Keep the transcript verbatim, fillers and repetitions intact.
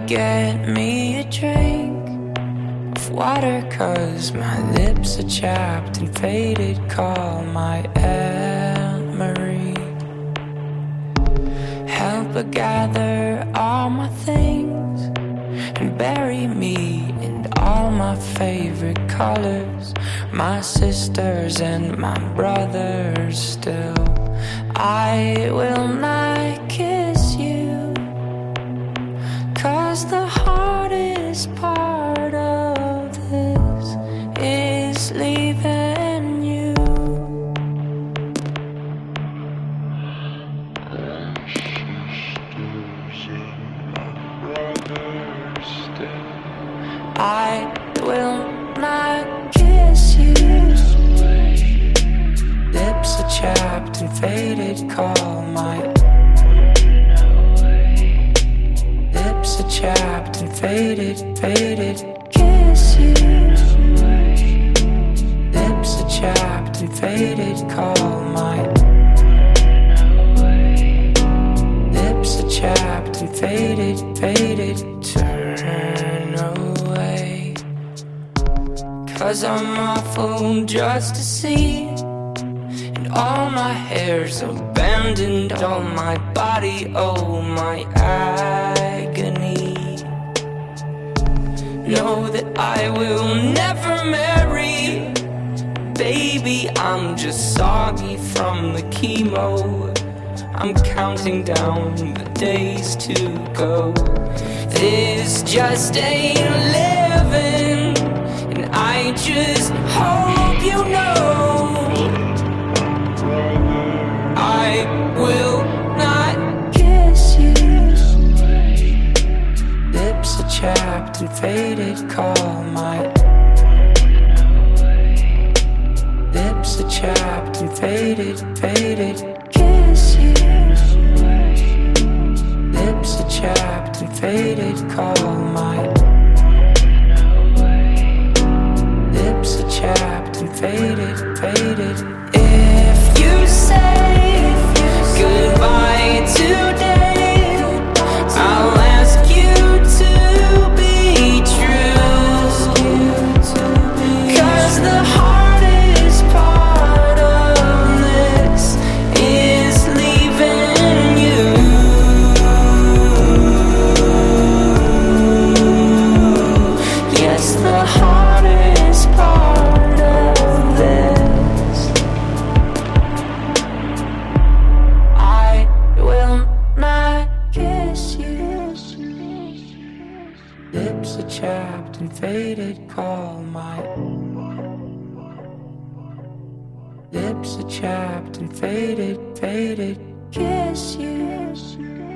get me a drink of water, 'cause my lips are chapped and faded. Call my Aunt Marie. Help her gather all my things and bury me in all my favorite colors. My sisters and my brothers still. I will not kiss you, 'cause the hardest part of this is leaving you. I will not kiss you. Lips are chapped and faded. Call my lips are chapped and faded, faded. Kiss you. Lips are chapped and faded. Call my lips are chapped and faded, faded. Turn away, 'cause I'm awful just to see. And all my hair's abandoned, all my body, oh my agony. Know that I will never marry. Baby, I'm just soggy from the chemo. I'm counting down the days to go. This just ain't living, and I just hope you know I will not kiss you. Lips are chapped and faded. Call my lips are chapped and faded, faded. Kiss you. Lips are chapped and faded. Call my lips are chapped and faded, faded. If you say goodbye today, I'll ask you to be true, 'cause the hardest part of this is leaving you. Yes, the hardest part of this. I will not kiss you. Lips are chapped and faded. Call my lips are chapped and faded, faded. Kiss you.